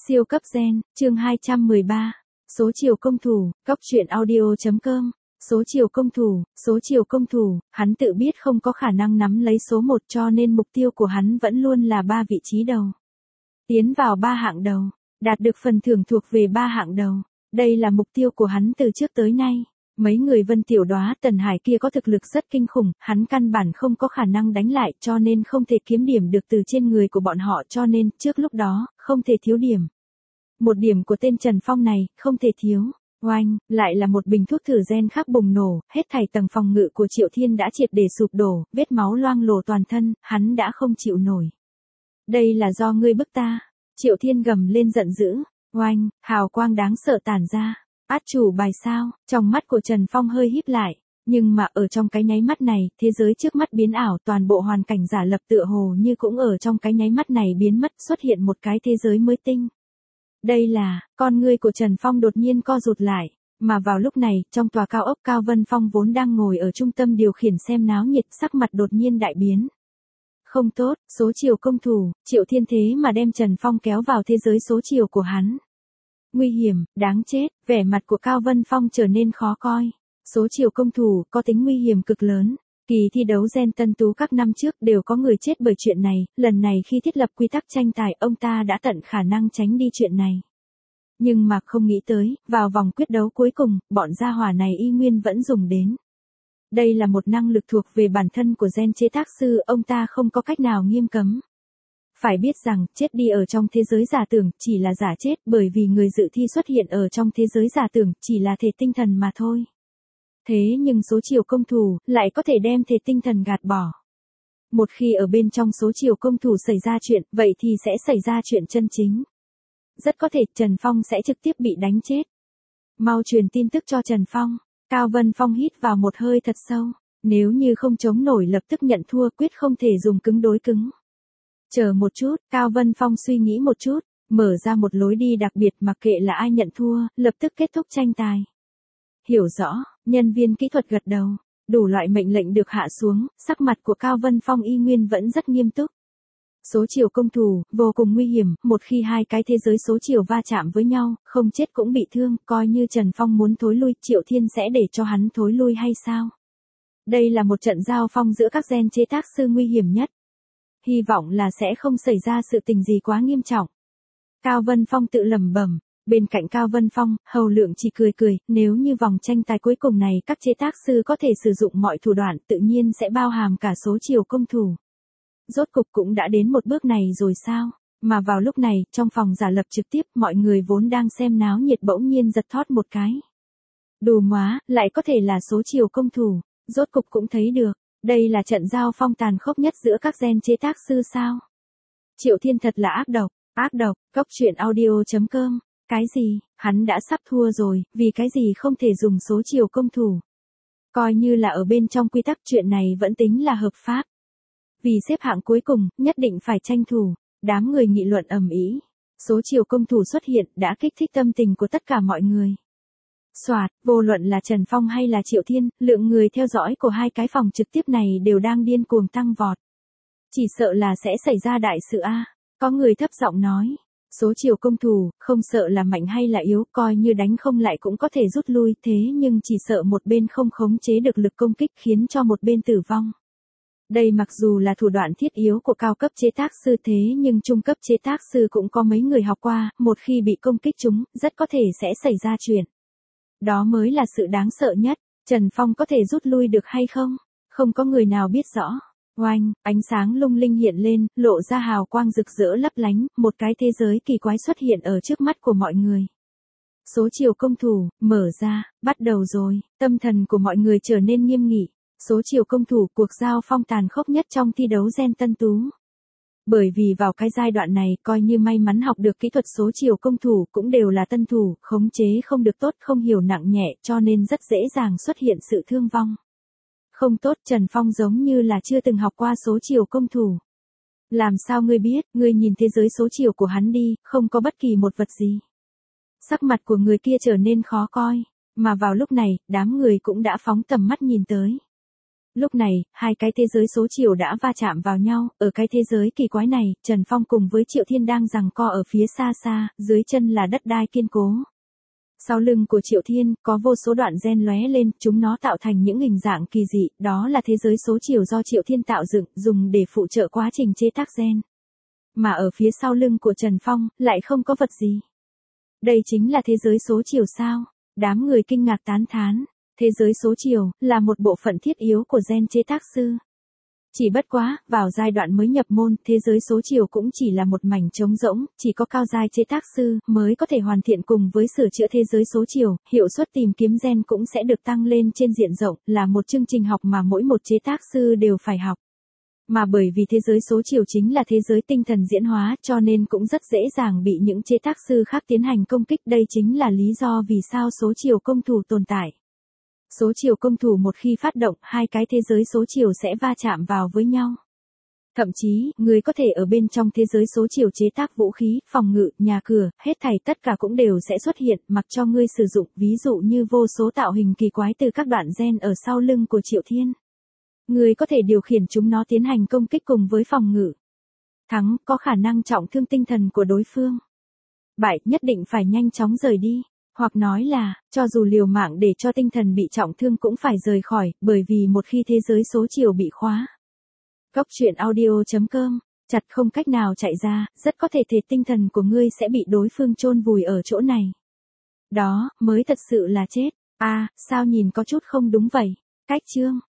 Siêu cấp gen, chương 213. Số chiều công thủ, góc truyện audio.com. Số chiều công thủ, hắn tự biết không có khả năng nắm lấy số 1 cho nên mục tiêu của hắn vẫn luôn là 3 vị trí đầu. Tiến vào 3 hạng đầu, đạt được phần thưởng thuộc về 3 hạng đầu. Đây là mục tiêu của hắn từ trước tới nay. Mấy người Vân Tiểu Đóa Tần Hải kia có thực lực rất kinh khủng, hắn căn bản không có khả năng đánh lại cho nên không thể kiếm điểm được từ trên người của bọn họ cho nên trước lúc đó, không thể thiếu điểm. Một điểm của tên Trần Phong này, không thể thiếu. Oanh, lại là một bình thuốc thử gen khác bùng nổ, hết thảy tầng phòng ngự của Triệu Thiên đã triệt để sụp đổ, vết máu loang lổ toàn thân, hắn đã không chịu nổi. Đây là do ngươi bức ta. Triệu Thiên gầm lên giận dữ. Oanh, hào quang đáng sợ tản ra. Át chủ bài sao, trong mắt của Trần Phong hơi híp lại, nhưng mà ở trong cái nháy mắt này, thế giới trước mắt biến ảo, toàn bộ hoàn cảnh giả lập tựa hồ như cũng ở trong cái nháy mắt này biến mất, xuất hiện một cái thế giới mới tinh. Đây là, con ngươi của Trần Phong đột nhiên co rụt lại, mà vào lúc này, trong tòa cao ốc Cao Vân Phong vốn đang ngồi ở trung tâm điều khiển xem náo nhiệt, sắc mặt đột nhiên đại biến. Không tốt, số chiều công thủ, Triệu Thiên thế mà đem Trần Phong kéo vào thế giới số chiều của hắn. Nguy hiểm, đáng chết, vẻ mặt của Cao Vân Phong trở nên khó coi. Số chiều công thủ có tính nguy hiểm cực lớn. Kỳ thi đấu gen tân tú các năm trước đều có người chết bởi chuyện này, lần này khi thiết lập quy tắc tranh tài ông ta đã tận khả năng tránh đi chuyện này. Nhưng mà không nghĩ tới, vào vòng quyết đấu cuối cùng, bọn gia hỏa này y nguyên vẫn dùng đến. Đây là một năng lực thuộc về bản thân của gen chế tác sư, ông ta không có cách nào nghiêm cấm. Phải biết rằng, chết đi ở trong thế giới giả tưởng, chỉ là giả chết, bởi vì người dự thi xuất hiện ở trong thế giới giả tưởng, chỉ là thể tinh thần mà thôi. Thế nhưng số chiều công thủ, lại có thể đem thể tinh thần gạt bỏ. Một khi ở bên trong số chiều công thủ xảy ra chuyện, vậy thì sẽ xảy ra chuyện chân chính. Rất có thể Trần Phong sẽ trực tiếp bị đánh chết. Mau truyền tin tức cho Trần Phong. Cao Vân Phong hít vào một hơi thật sâu. Nếu như không chống nổi lập tức nhận thua, quyết không thể dùng cứng đối cứng. Chờ một chút, Cao Vân Phong suy nghĩ một chút, mở ra một lối đi đặc biệt mặc kệ là ai nhận thua, lập tức kết thúc tranh tài. Hiểu rõ, nhân viên kỹ thuật gật đầu, đủ loại mệnh lệnh được hạ xuống, sắc mặt của Cao Vân Phong y nguyên vẫn rất nghiêm túc. Số chiều công thủ, vô cùng nguy hiểm, một khi hai cái thế giới số chiều va chạm với nhau, không chết cũng bị thương, coi như Trần Phong muốn thối lui, Triệu Thiên sẽ để cho hắn thối lui hay sao? Đây là một trận giao phong giữa các gen chế tác sư nguy hiểm nhất. Hy vọng là sẽ không xảy ra sự tình gì quá nghiêm trọng. Cao Vân Phong tự lẩm bẩm. Bên cạnh Cao Vân Phong, Hầu Lượng chỉ cười cười, nếu như vòng tranh tài cuối cùng này các chế tác sư có thể sử dụng mọi thủ đoạn tự nhiên sẽ bao hàm cả số chiều công thủ. Rốt cục cũng đã đến một bước này rồi sao? Mà vào lúc này, trong phòng giả lập trực tiếp, mọi người vốn đang xem náo nhiệt bỗng nhiên giật thót một cái. Đù móa, lại có thể là số chiều công thủ, rốt cục cũng thấy được. Đây là trận giao phong tàn khốc nhất giữa các gen chế tác sư sao? Triệu Thiên thật là ác độc, góc truyện audio.com. Cái gì, hắn đã sắp thua rồi, vì cái gì không thể dùng số chiều công thủ. Coi như là ở bên trong quy tắc chuyện này vẫn tính là hợp pháp. Vì xếp hạng cuối cùng, nhất định phải tranh thủ, đám người nghị luận ầm ĩ. Số chiều công thủ xuất hiện đã kích thích tâm tình của tất cả mọi người. Soạt, vô luận là Trần Phong hay là Triệu Thiên, lượng người theo dõi của hai cái phòng trực tiếp này đều đang điên cuồng tăng vọt. Chỉ sợ là sẽ xảy ra đại sự a. Có người thấp giọng nói. Số chiều công thủ, không sợ là mạnh hay là yếu, coi như đánh không lại cũng có thể rút lui, thế nhưng chỉ sợ một bên không khống chế được lực công kích khiến cho một bên tử vong. Đây mặc dù là thủ đoạn thiết yếu của cao cấp chế tác sư thế nhưng trung cấp chế tác sư cũng có mấy người học qua, một khi bị công kích chúng, rất có thể sẽ xảy ra chuyện. Đó mới là sự đáng sợ nhất, Trần Phong có thể rút lui được hay không? Không có người nào biết rõ. Oanh, ánh sáng lung linh hiện lên, lộ ra hào quang rực rỡ lấp lánh, một cái thế giới kỳ quái xuất hiện ở trước mắt của mọi người. Số chiều công thủ, mở ra, bắt đầu rồi, tâm thần của mọi người trở nên nghiêm nghị. Số chiều công thủ, cuộc giao phong tàn khốc nhất trong thi đấu gen tân tú. Bởi vì vào cái giai đoạn này, coi như may mắn học được kỹ thuật số chiều công thủ cũng đều là tân thủ, khống chế không được tốt, không hiểu nặng nhẹ, cho nên rất dễ dàng xuất hiện sự thương vong. Không tốt, Trần Phong giống như là chưa từng học qua số chiều công thủ. Làm sao ngươi biết, ngươi nhìn thế giới số chiều của hắn đi, không có bất kỳ một vật gì. Sắc mặt của người kia trở nên khó coi, mà vào lúc này, đám người cũng đã phóng tầm mắt nhìn tới. Lúc này, hai cái thế giới số chiều đã va chạm vào nhau, ở cái thế giới kỳ quái này, Trần Phong cùng với Triệu Thiên đang giằng co ở phía xa xa, dưới chân là đất đai kiên cố. Sau lưng của Triệu Thiên, có vô số đoạn gen lóe lên, chúng nó tạo thành những hình dạng kỳ dị, đó là thế giới số chiều do Triệu Thiên tạo dựng, dùng để phụ trợ quá trình chế tác gen. Mà ở phía sau lưng của Trần Phong, lại không có vật gì. Đây chính là thế giới số chiều sao? Đám người kinh ngạc tán thán. Thế giới số chiều, là một bộ phận thiết yếu của gen chế tác sư. Chỉ bất quá, vào giai đoạn mới nhập môn, thế giới số chiều cũng chỉ là một mảnh trống rỗng, chỉ có cao giai chế tác sư mới có thể hoàn thiện cùng với sửa chữa thế giới số chiều, hiệu suất tìm kiếm gen cũng sẽ được tăng lên trên diện rộng, là một chương trình học mà mỗi một chế tác sư đều phải học. Mà bởi vì thế giới số chiều chính là thế giới tinh thần diễn hóa, cho nên cũng rất dễ dàng bị những chế tác sư khác tiến hành công kích, đây chính là lý do vì sao số chiều công thủ tồn tại. Số chiều công thủ một khi phát động, hai cái thế giới số chiều sẽ va chạm vào với nhau. Thậm chí, người có thể ở bên trong thế giới số chiều chế tác vũ khí, phòng ngự, nhà cửa, hết thảy tất cả cũng đều sẽ xuất hiện, mặc cho ngươi sử dụng, ví dụ như vô số tạo hình kỳ quái từ các đoạn gen ở sau lưng của Triệu Thiên. Người có thể điều khiển chúng nó tiến hành công kích cùng với phòng ngự. Thắng, có khả năng trọng thương tinh thần của đối phương. Bại, nhất định phải nhanh chóng rời đi. Hoặc nói là, cho dù liều mạng để cho tinh thần bị trọng thương cũng phải rời khỏi, bởi vì một khi thế giới số chiều bị khóa. Cốc truyện audio.com, chặt không cách nào chạy ra, rất có thể tinh thần của ngươi sẽ bị đối phương chôn vùi ở chỗ này. Đó, mới thật sự là chết. À, sao nhìn có chút không đúng vậy? Cách chương.